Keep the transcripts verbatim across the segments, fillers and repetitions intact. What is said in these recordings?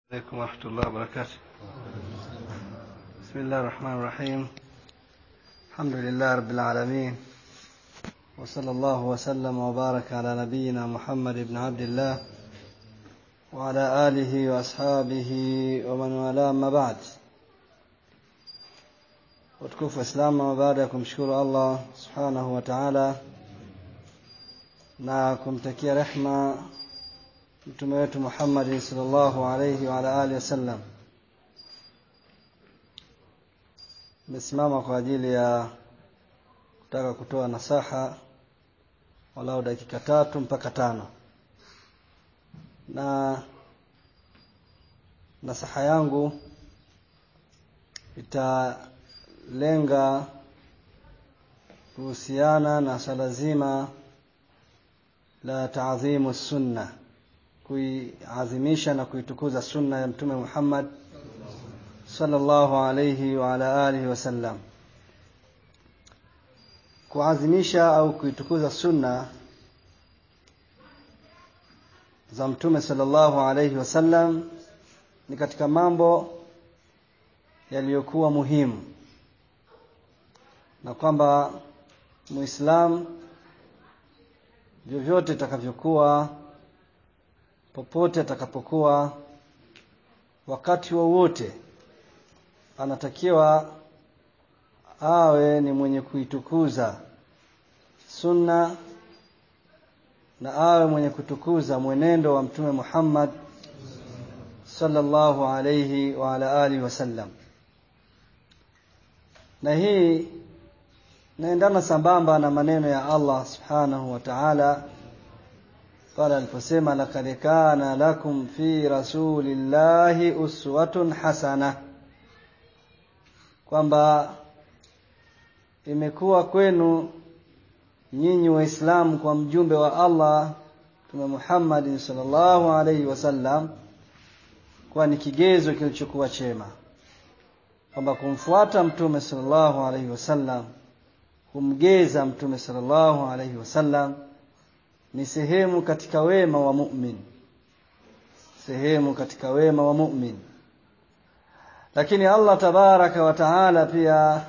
عليكم ورحمة الله وبركاته. بسم الله الرحمن الرحيم. الحمد لله رب العالمين، وصلى الله وسلم وبارك على نبينا محمد بن عبد الله وعلى آله وأصحابه ومن والاه، ما بعد. وتكفوا إسلام وبعدكم شكر الله سبحانه وتعالى na kumtakia rehma mtume wetu Muhammad sallallahu alayhi wa ala alihi wasallam. Nimesimama kwa ajili ya kutaka kutoa nasaha walau dakika tatu mpaka tano. Na nasaha yangu italenga kuhusiana na swala zima la ta'dhimu sunna, kuiadhimisha na kuitukuza sunna ya mtume Muhammad sallallahu alayhi wa ala alihi wasallam. Kuadhimisha au kuitukuza sunna za mtume sallallahu alayhi wasallam ni katika mambo yaliyokuwa muhimu, na kwamba Muislamu vyovyote atakavyokuwa, popote atakapokuwa, wakati wowote, anatakiwa awe ni mwenye kuitukuza sunna na awe mwenye kutukuza mwenendo wa mtume Muhammad sallallahu alayhi wa ala alihi wasallam. Na hii naendana sambamba na maneno ya Allah subhanahu wa ta'ala pale aliposema, laqad kana lakum fi rasulillahi uswatun hasana, kwamba imekuwa kwenu nyinyi waislamu kwa mjumbe wa Allah mtume Muhammad sallallahu alayhi wasallam kwa ni kigezo kilichokuwa chema, kwamba kumfuata mtume sallallahu alayhi wasallam, kumgeza mtume sallallahu alayhi wasallam ni sehemu katika wema wa mu'min, sehemu katika wema wa mu'min. Lakini Allah tabaraka wa taala pia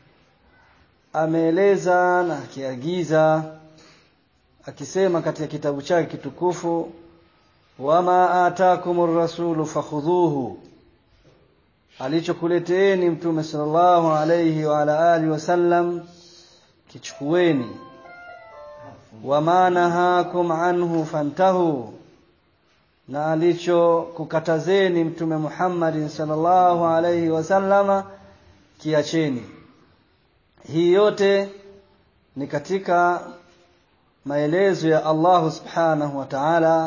ameeleza na akiagiza akisema katika kitabu chake kitukufu, wama ataakumur rasulu fakhudhuhu, alichokuleteeni mtume sallallahu alayhi wa ala alihi wasallam kichukueni, wama nahakum anhu fantahu, na alicho kukatazeni mtume Muhammad sallallahu alayhi wasallama kiacheni. Hii yote ni katika maelezo ya Allah subhanahu wa ta'ala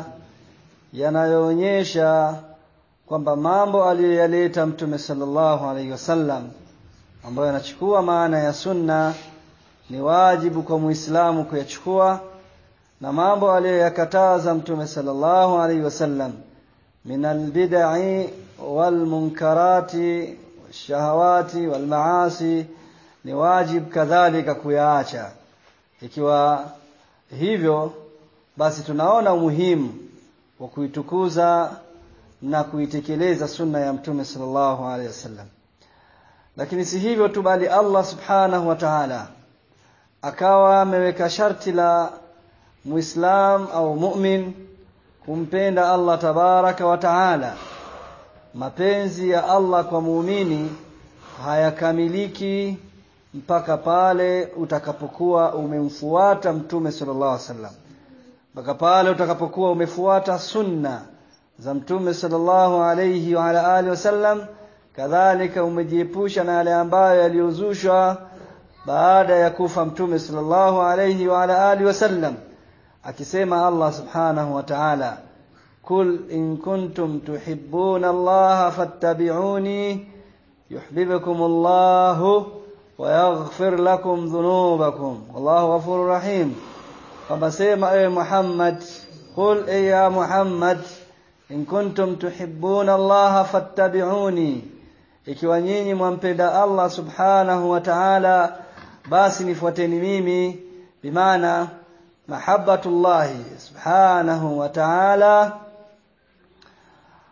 yanayoonyesha kwamba mambo aliyoyaleta mtume sallallahu alayhi wasallam ambayo yanachukua maana ya sunna ni wajibu kwa Muislamu kuyachukua, na mambo aliyoyakataza mtume sallallahu alayhi wasallam minal bid'i wal munkarati washahawati wal maasi ni wajib kadhalika kuyaacha. Ikiwa hivyo, basi tunaona umuhimu wa kuitukuza na kuitekeleza sunna ya mtume sallallahu alayhi wasallam. Lakini si hivyo tu, bali Allah subhanahu wa ta'ala akawa ameweka sharti la Muislam au mu'min kumpenda Allah tabaraka wa taala. Mapenzi ya Allah kwa muumini hayakamiliki mpaka pale utakapokuwa umemfuata mtume sallallahu alaihi wasallam, mpaka pale utakapokuwa umefuata sunna za mtume sallallahu alayhi wa ala alihi wasallam, kadhalika umejiepusha na yale ambayo yaliyozushwa baada ya kufa mtume sallallahu alayhi wa ala alihi wasallam. Akisema Allah subhanahu wa ta'ala, kul in kuntum tuhibbuna Allah fattabi'uni yuhibbukumullahu wa yaghfir lakum dhunubakum wallahu ghafurur rahim. Kwamba sema ewe Muhammad, kul ya Muhammad, in kuntum tuhibbuna Allah fattabi'uni, ikiwa nyinyi mwampenda Allah subhanahu wa ta'ala basi nifuateni mimi. Bimaana mahabbatullah subhanahu wa ta'ala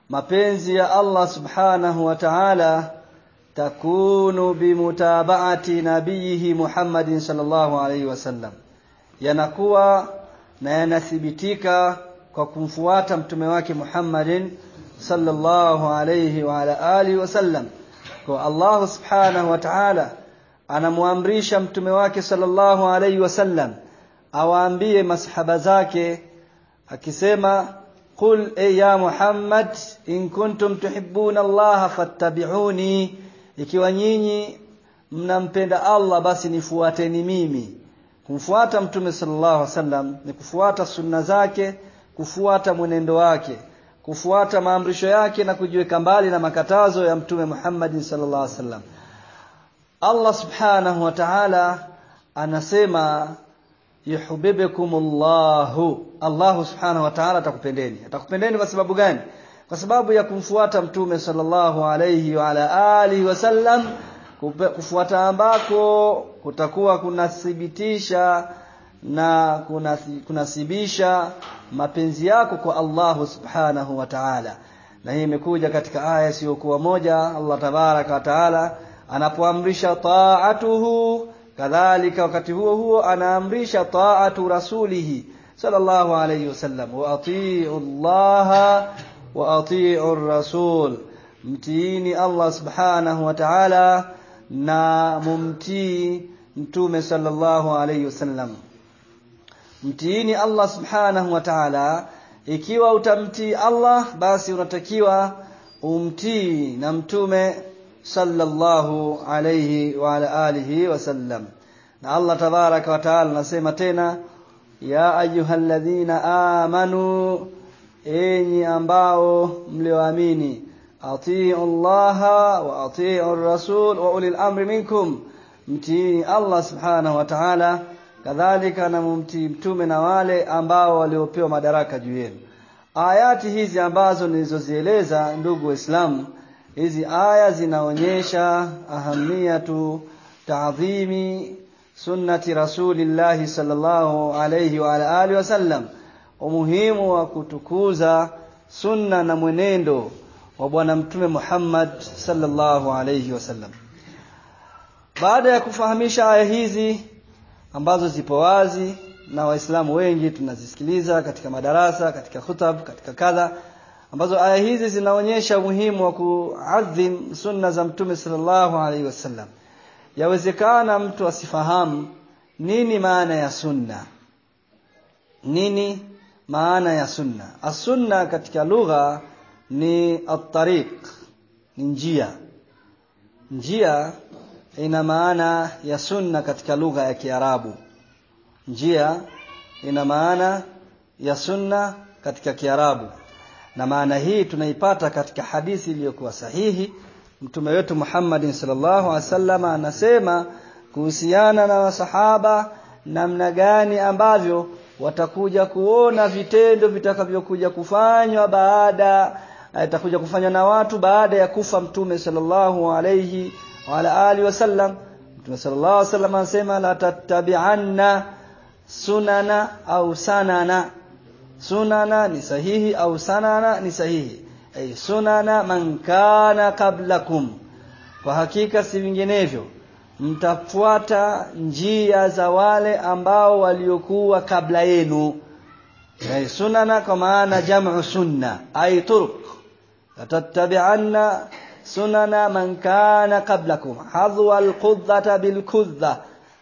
mapenzi ya Allah subhanahu wa ta'ala takunu bimutaba'ati nabiyihi Muhammadin sallallahu alayhi wasallam, yanakuwa na yanathibitika kwa kumfuata mtume wake Muhammadin sallallahu alayhi wa ala alihi wasallam. Kwa Allah subhanahu wa ta'ala anamuamrisha mtume wake sallallahu alayhi wasallam awaambie masahaba zake akisema, qul e ya Muhammad in kuntum tuhibbuna Allah fattabi'uni, ikiwa nyinyi mnampenda Allah basi nifuateni mimi. Kumfuata mtume sallallahu alaihi wasallam ni kufuata sunna zake, kufuata mwenendo wake, kufuata maamrisho yake na kujiweka mbali na makatazo ya mtume Muhammad sallallahu alaihi wasallam. Allah subhanahu wa ta'ala anasema yuhibbukumullahu, Allah subhanahu wa ta'ala atakupendeni. Atakupendeni kwa sababu gani? Kwa sababu ya kumfuata mtume sallallahu alayhi wa ala alihi wasallam, kufuata ambako kutakuwa kunathibitisha na kunasibisha mapenzi yako kwa Allah subhanahu wa ta'ala. Na hii imekuja katika aya isiyokuwa moja. Allah tabaraka wa ta'ala anapoamrisha ta'atuhu, kadhalika wakati huo huo anaamrisha ta'atu rasulihi sallallahu alayhi wasallam, wa atii'u Allah wa atii'u ar-rasul, mtiini Allah subhanahu wa ta'ala na mumtii mtume sallallahu alayhi wasallam. Mtiini Allah subhanahu wa ta'ala. Ikiwa utamtii Allah basi unatakiwa umtii na mtume sallallahu alayhi wa ala alihi wasallam. Na Allah tabaraka wa taala anasema tena, ya ayyuhalladhina amanu, enyi ambao mlioamini, atii'u Allaha wa atii'u ar-rasul wa ulil amri minkum, mtii Allah subhanahu wa ta'ala, kadhalika na mumtii mtume na wale ambao waliopewa madaraka juu yenu. Ayati hizi ambazo nilizozieleza, ndugu Waislamu, hizi aya zinaonyesha ahamiyatu ta'dhimi sunnati rasulillahi sallallahu alayhi wa ala alihi wasallam, umuhimu wa kutukuza sunna na mwenendo wa bwana mtume Muhammad sallallahu alayhi wasallam. Baada ya kufahamisha aya hizi ambazo zipo wazi na Waislamu wengi tunazisikiliza katika madarasa, katika khutab, katika kadha, ambazo aya hizi zinaonyesha umuhimu wa kuadhim sunna za mtume sallallahu alaihi wasallam, yawezekana mtu asifahamu nini maana ya sunna. Nini maana ya sunna? As-sunna katika lugha ni at-tariq, ni njia. Njia ina maana ya sunna katika lugha ya Kiarabu. Njia ina maana ya sunna katika Kiarabu, na maana hii tunaipata katika hadithi iliyokuwa sahihi. Mtume wetu Muhammad sallallahu alaihi wasallam anasema kuhusiana na masahaba namna gani ambavyo watakuja kuona vitendo vitakavyokuja kufanywa baada itakuja kufanywa na watu baada ya kufa mtume sallallahu alayhi wa ala alihi wasallam. Mtume sallallahu alayhi wasallam anasema la tattabi'anna sunana au sanana. Sunana ni sahihi au sanana ni sahihi, ay sunana man kana qablakum, kwa hakika si vinginevyo mtafuata njia za wale ambao waliokuwa kabla yenu. Ay sunana kwa maana jam'u sunna, ay turuq. Tattabi'anna sunana man kana qablakum hadwa al-qudhata bil-kudha,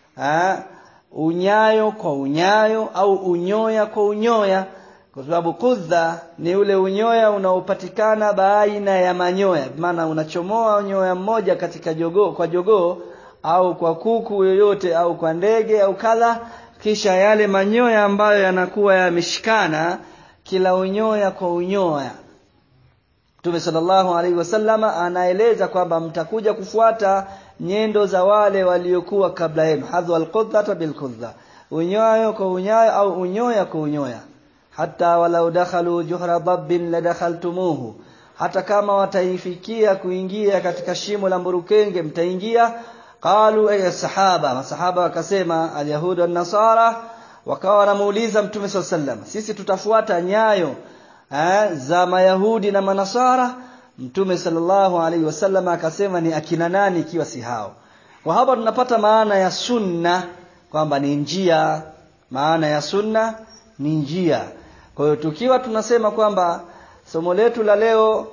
unyayo kwa unyayo au unyoya kwa unyoya, kwa sababu kudha ni ule unyoya unaopatikana baina ya manyoya, maana unachomoa unyoya mmoja katika jogoo kwa jogoo au kwa kuku yoyote au kwa ndege au kadha, kisha yale manyoya ambayo yanakuwa yameshikana kila unyoya kwa unyoya. Mtume sallallahu alaihi wasallam anaeleza kwamba mtakuja kufuata nyendo za wale waliokuwa kabla yenu, hadhu al-qudhata bil-qudha, unyoya kwa unyoya au unyoya kwa unyoya. Hatta walau dakhalu juhra dabbin ladakhaltumuhu, hata kama wataifikia kuingia katika shimo la mburukenge mtaingia. Qalu ay sahaba, masahaba wakasema alyahudu wan nasara, wakawa wanamuuliza mtume sallallahu alaihi wasallam, sisi tutafuata nyayo eh, za Mayahudi na Manasara, Mtume sallallahu alaihi wasallam akasema ni akina nani ikiwa si hao. Kwa hapa tunapata maana ya sunna kwamba ni njia, maana ya sunna ni njia. Kwa hiyo tukiwa tunasema kwamba somo letu la leo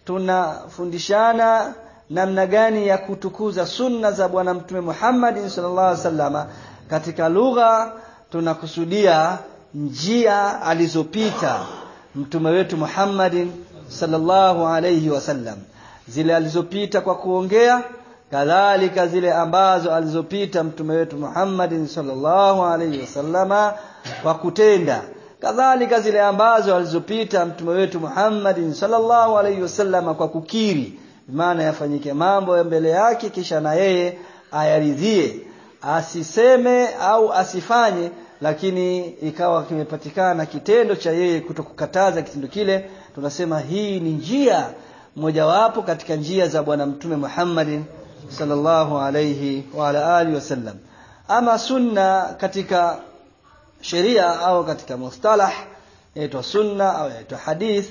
tunafundishana namna gani ya kutukuza sunna za bwana Mtume Muhammad sallallahu alaihi wasallam, katika lugha tunakusudia njia alizopita mtume wetu Muhammad sallallahu alaihi wasallam, zile alizopita kwa kuongea, kadhalika zile ambazo alizopita mtume wetu Muhammad sallallahu alaihi wasallama kwa kutenda, kadhalika zile ambazo alizopita mtume wetu Muhammad sallallahu alaihi wasallama kwa kukiri, maana yafanyike mambo ya mbele yake kisha na yeye ayaridhie, asiseme au asifanye, lakini ikawa kimepatikana kitendo cha yeye kutokukataza kitendo kile. Tunasema hii ni njia mojawapo katika njia za bwana Mtume Muhammad sallallahu alayhi wa ala alihi wasallam. Ama sunna katika sheria au katika mustalah yaitwa sunna au yaitwa hadith,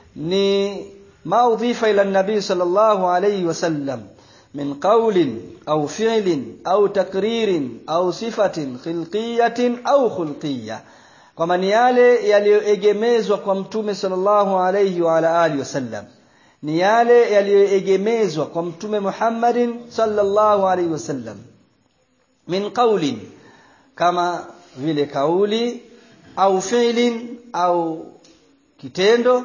ni ma udhifa ila nabii sallallahu alayhi wasallam min qawlin au fi'lin au takririn au sifatin khilqiyatin au khulqiyya, kwa maana yale yaliyoegemezwa kwa mtume sallallahu alayhi wa ala alihi wasallam, ni yale yaliyoegemezwa kwa mtume Muhammadin sallallahu alayhi wasallam, min qawlin, kama vile kauli, au fi'lin, au kitendo,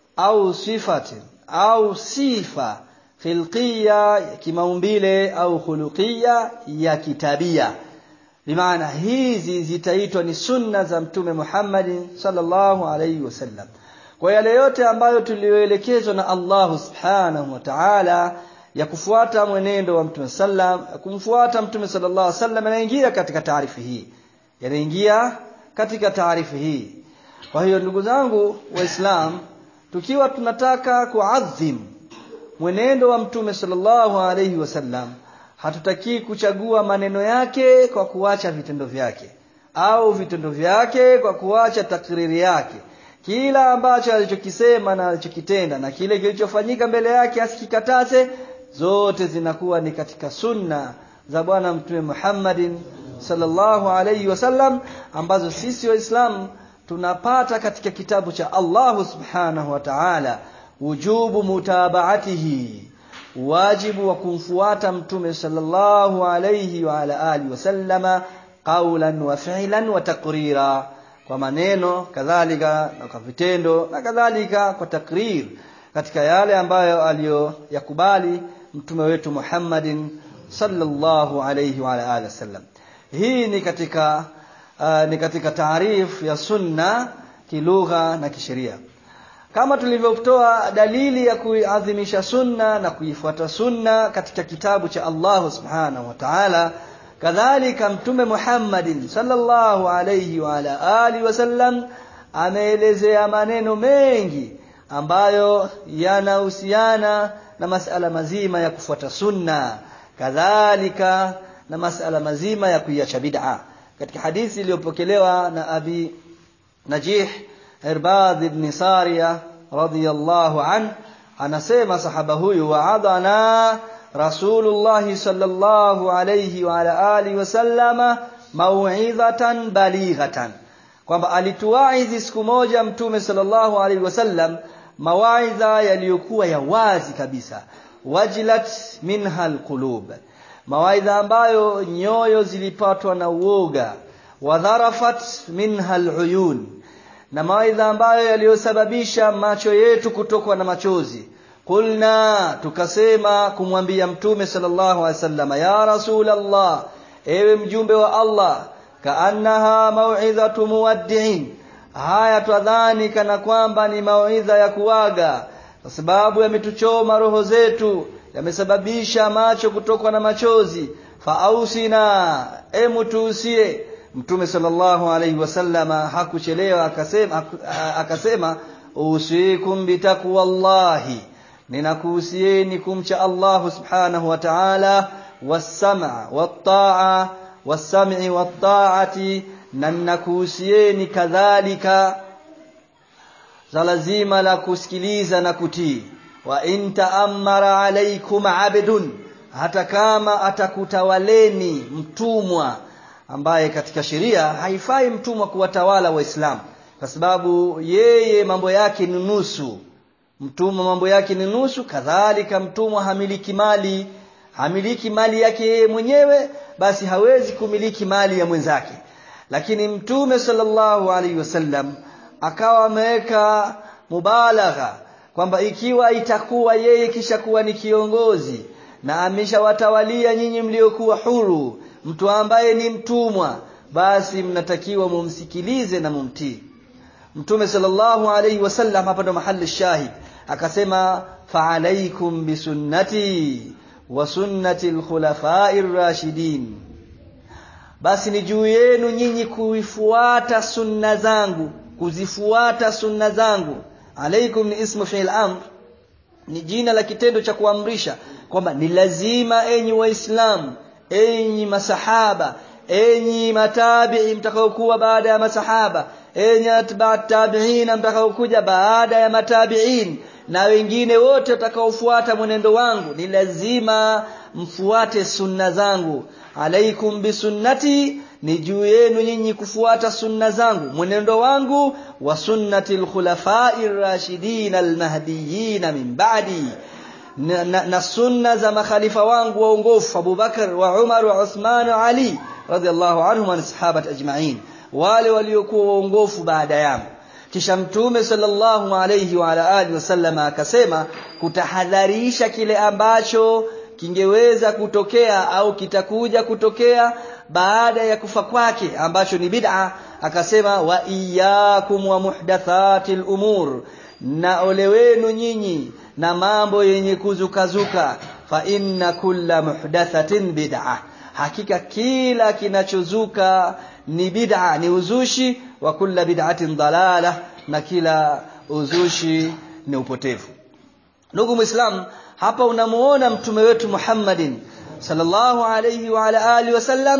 au sifatin, au sifa khilqiyya kimaumbile, au khuluqiyya ya kitabia. Bimaana hizi zitaitwa ni sunna za mtume Muhammad sallallahu alayhi wasallam. Kwa yale yote ambayo tulioelekezwa na Allah subhanahu wa ta'ala ya kufuata mwenendo wa mtume sallam, kumfuata mtume sallallahu alayhi wasallam, yanaingia katika taarifu hii, yanaingia katika taarifu hii. Kwa hiyo ndugu zangu Waislamu, tukiwa tunataka kuadhim mwenendo wa mtume sallallahu alayhi wasallam, hatutaki kuchagua maneno yake kwa kuacha vitendo vyake, au vitendo vyake kwa kuacha takriri yake. Kila ambacho alichokisema na alichokitenda na kile kilichofanyika mbele yake asikikataze, zote zinakuwa ni katika sunna za bwana Mtume Muhammadin sallallahu alayhi wasallam, ambazo sisi Waislamu tunapata katika kitabu cha Allah subhanahu wa ta'ala. Wujubu mutabaatihi, wajibu wa kumfuata mtume sallallahu alayhi wa ala alihi wasallama, qawlan wa fi'lan wa taqrira, kwa maneno kadhalika na kwa vitendo, na kadhalika kwa takrir, katika yale ambayo aliyoyakubali mtume wetu Muhammadin sallallahu alayhi wa ala alihi wasallam. Hii ni katika uh, ni katika taarifu ya sunna kilugha na kisheria. Kama tulivyotoa dalili ya kuiadhimisha sunna na kuifuata sunna katika kitabu cha Allah subhanahu wa ta'ala, kadhalika mtume Muhammadin sallallahu alayhi wa ala alihi wasallam ameelezea maneno mengi ambayo yanahusiana na masala mazima ya kufuata sunna, kadhalika na masala mazima ya kuiacha bid'a. Katika hadithi iliyopokelewa na Abi Najih Irbad ibn Sariya radhiyallahu an, anasema sahaba huyu, wa'adana Rasulullah sallallahu alayhi wa ala alihi wasallama mau'izatan balighatan, kwamba alituwaizi siku moja mtume sallallahu alayhi wasallam mawaidha yaliyokuwa ya wazi kabisa, wajilat minha alqulub, mawaidha ambayo nyoyo zilipatwa na uoga, wadharafat minha aluyun, na mawaidha ambayo yaliyosababisha macho yetu kutokwa na machozi. Kulna, tukasema kumwambia mtume sallallahu alaihi wasallam, ya Rasulullah, ewe mjumbe wa Allah, kaannaha mau'izatu muwaddi'in, haya twadhani kana kwamba ni mawaidha ya kuaga, kwa sababu yametuchoma roho zetu, yamesababisha macho kutokwa na machozi. Faausina, emu tuusie. Mtume sallallahu alayhi wasallama hakuchelewa, akasema akasema usikum bitaqwallahi, ninakuhusieni kumcha Allah subhanahu wa ta'ala, was-sam'a wat-ta'a, was-sam'i wat-ta'ati, na ninakuhusieni kadhalika swala zima la kusikiliza na kutii. Wa in ta'ammara alaykum 'abdun, hata kama atakutawaleni mtumwa, ambaye katika sheria haifai mtumwa kuwatawala waislamu, kwa sababu yeye mambo yake ni nusu. Mtumwa mambo yake ni nusu. Kadhalika mtumwa hamiliki mali, hamiliki mali yake mwenyewe, basi hawezi kumiliki mali ya mwenzake. Lakini Mtume sallallahu alaihi wasallam akawa ameweka mubalagha kwamba ikiwa itakuwa yeye kisha kuwa ni kiongozi na ameshawatawalia nyinyi mliokuwa huru mtu ambaye ni mtumwa, basi mnatakiwa mumsikilize na mumtii. Mtume sallallahu alaihi wasallam hapa ndo mahali shahid akasema, fa alaikum bisunnati wa sunnati al-khulafa'ir rashidin, basi ni juu yenu nyinyi kuifuata sunna zangu, kuzifuata sunna zangu. Alaikum ni ismu fi'il amr, ni jina la kitendo cha kuamrisha kwamba ni lazima enyi waislamu, enyi masahaba, enyi matabi'i mtakaokuwa baada ya masahaba, enyi atba'at tabi'in mtakaokuja baada ya matabi'in, na wengine wote watakaofuata mwenendo wangu, ni lazima mfuate sunna zangu. Alaikum bisunnati, ni juu yenu nyinyi kufuata sunna zangu, mwenendo wangu, wa sunnatil khulafa'ir rashidin almahdiyyin min ba'di, na, na, na sunna za makhalifa wangu waongofu Abu Bakar wa Umar wa Uthman wa Ali radhiallahu anhum wa sahabat ajma'in, wale waliokuwa waongofu baada yangu. Kisha Mtume sallallahu alayhi wa ala alihi wasallam akasema kutahadharisha kile ambacho kingeweza kutokea au kitakuja kutokea baada ya kufa kwake, ambacho ni bid'a. Akasema, wa iyyakum wa muhdathatil umur, na ole wenu nyinyi na mambo yenye kuzukazuka, fa inna kulla muhdathatin bid'a, hakika kila kinachozuka ni bid'a, ni uzushi. Wa kulla bid'atin dalalah, na kila uzushi ni upotevu. Ndugu Muislam, hapa unamuona mtume wetu Muhammadin sallallahu alayhi wa ala alihi wasallam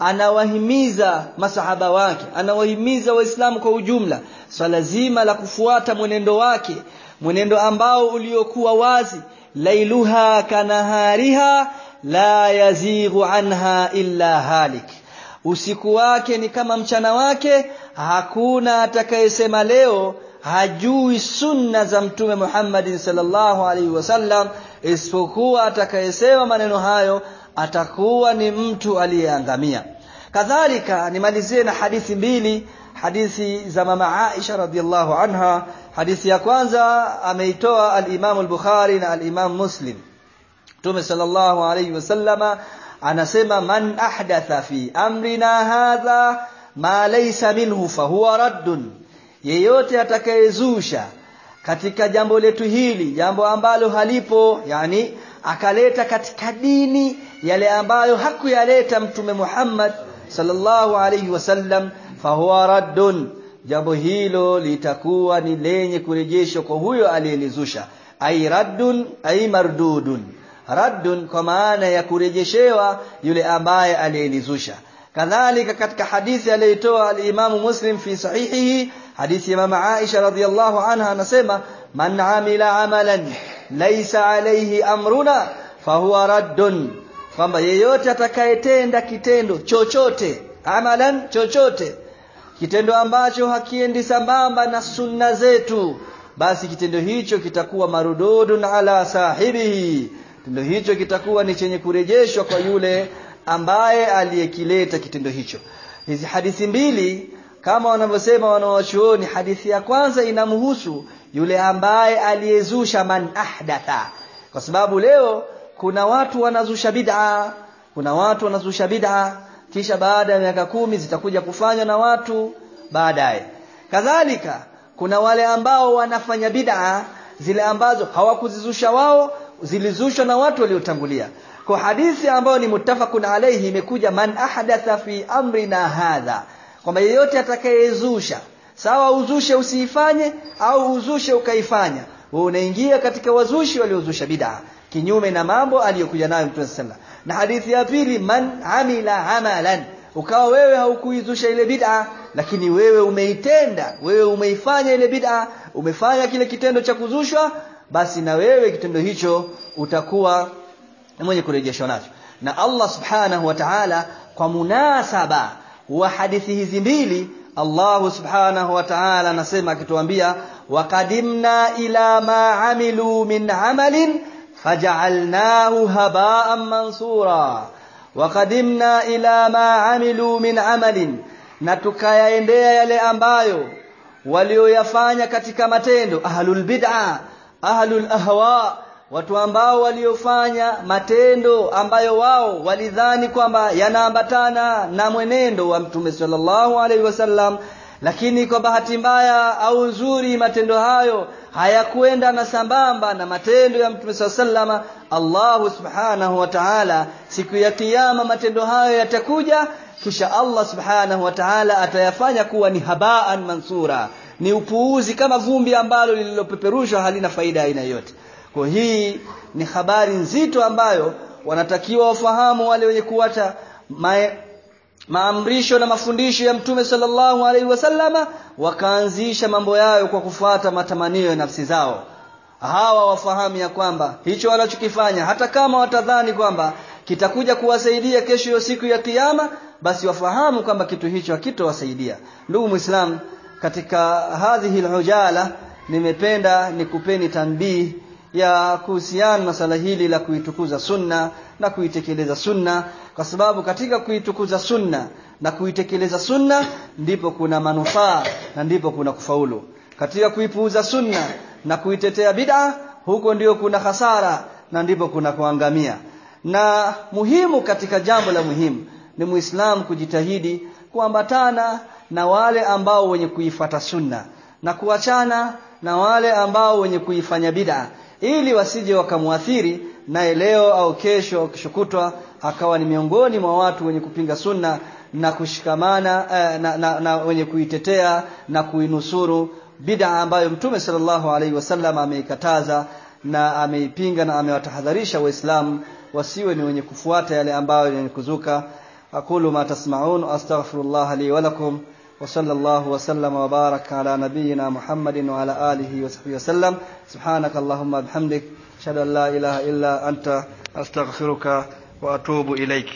anawahimiza masahaba wake, anawahimiza waislamu kwa ujumla swala zima la kufuata mwenendo wake, mwenendo ambao uliokuwa wazi, lailuha kanahariha la yazighu anha illa halik, usiku wake ni kama mchana wake, hakuna atakayesema leo hajui sunna za mtume Muhammad sallallahu alaihi wasallam, isipokuwa atakayesema maneno hayo atakuwa ni mtu aliyeangamia. Kadhalika nimalizie na hadithi mbili, hadithi za mama Aisha radhiallahu anha. Hadithi ya kwanza ameitoa al-Imam al-Bukhari na al-Imam Muslim. Mtume sallallahu alaihi wasallama anasema, man ahdatha fi amrina hadha ma laysa minhu fahuwa raddun, yeyote atakayezusha katika jambo letu hili jambo ambalo halipo, yani akaleta katika dini yale ambayo hakuyaleta mtume Muhammad sallallahu alaihi wasallam, fahuwa raddun, jambo hilo litakuwa ni lenye kurejeshwa kwa huyo aliyelizusha. Ay raddun ay mardudun, raddun kwa maana ya kurejeshewa yule ambaye aliyelizusha. Kadhalika katika hadithi aliyotoa al-Imam Muslim fi sahihihi, hadithi ya mama Aisha radhiyallahu anha anasema, man amila amalan laysa alayhi amruna fahuwa raddun, kwamba yeyote atakayetenda kitendo chochote, amalan chochote, kitendo ambacho hakiendi sambamba na sunna zetu, basi kitendo hicho kitakuwa marududun ala sahibihi, kitendo hicho kitakuwa ni chenye kurejeshwa kwa yule ambaye aliyekileta kitendo hicho. Hizi hadithi mbili kama wanavyosema wanawachuoni, hadithi ya kwanza inamhusu yule ambaye aliyezusha, man ahdatha, kwa sababu leo kuna watu wanazusha bid'a, kuna watu wanazusha bid'a kisha baada ya miaka kumi zitakuja kufanya na watu baadaye. Kadhalika kuna wale ambao wanafanya bid'a zile ambazo hawakuzizusha wao, zilizushwa na watu waliotangulia. Kwa hadithi ambayo ni muttafaqun alayhi imekuja, man ahdatha fi amrina hadha, kwamba yeyote atakayezusha, sawa uzushe usiifanye au uzushe ukaifanya, wewe unaingia katika wazushi waliozusha bid'a kinyume na mambo aliyokuja nayo Mtume sallallahu. Na hadithi ya pili, man amila amalan, ukawa wewe haukuizusha ile bid'a lakini wewe umeitenda, wewe umeifanya ile bid'a, umefanya kile kitendo cha kuzushwa, basi na wewe kitendo hicho utakuwa mwenye kurejeshwa nacho. Na Allah subhanahu wa ta'ala kwa munasaba wa hadithi hizi mbili, Allah subhanahu wa ta'ala anasema akituambia, waqadimna ila ma amilu min amalin faj'alnahu haba'an mansura. Waqadimna ila ma amilu min amalin, na tukayaendea yale ambayo walioyafanya katika matendo ahlul bid'a, ahlul ahwa, watu ambao waliofanya matendo ambayo wao walidhani kwamba yanaambatana na mwenendo wa Mtume sallallahu alaihi wasallam, lakini kwa bahati mbaya au uzuri matendo hayo hayakwenda na sambamba na matendo ya Mtume sallallahu alaihi wasallam. Allah subhanahu wa ta'ala siku ya kiyama matendo hayo yatakuja, kisha Allah subhanahu wa ta'ala atayafanya kuwa ni habaan mansura, ni upuuzi kama vumbi ambalo lililopeperushwa halina faida aina yote. Kwa hii ni habari nzito ambayo wanatakiwa wafahamu wale wenye kuacha maamrisho na mafundisho ya Mtume sallallahu alaihi wasallama, wakaanzisha mambo yao kwa kufuata matamanio ya nafsi zao. Hawa wafahamu ya kwamba hicho wanachokifanya, hata kama watadhani kwamba kitakuja kuwasaidia kesho ya siku ya kiyama, basi wafahamu kwamba kitu hicho hakitowasaidia. Ndugu Muislam, katika hadhihi alhujala nimependa nikupeni tanbih ya kuhusiana na sala hili la kuitukuza sunna na kuitekeleza sunna, kwa sababu katika kuitukuza sunna na kuitekeleza sunna ndipo kuna manufaa na ndipo kuna kufaulu. Katika kuipuuza sunna na kuitetea bid'a, huko ndio kuna hasara na ndipo kuna kuangamia. Na muhimu katika jambo la muhimu ni Muislamu kujitahidi kuambatana na wale ambao wenye kuifuata sunna na kuachana na wale ambao wenye kuifanya bid'a, ili wasije wakamuathiri naye leo au kesho au kishokutwa akawa ni miongoni mwa watu wenye kupinga sunna na kushikamana eh, na, na, na wenye kuitetea na kuinusuru bid'a ambayo Mtume sallallahu alaihi wasallam ameikataza na ameipinga na amewatahadharisha Waislamu wasiwe ni wenye kufuata yale ambayo yenye kuzuka. Aqulu ma tasma'un, astaghfirullah li wa lakum, wa sallallahu wa sallama wa baraka ala nabiyyina Muhammadin wa ala alihi wa sahbihi wasallam. Subhanaka Allahumma bihamdik, ashhadu an la ilaha illa anta, astaghfiruka wa atubu ilaik.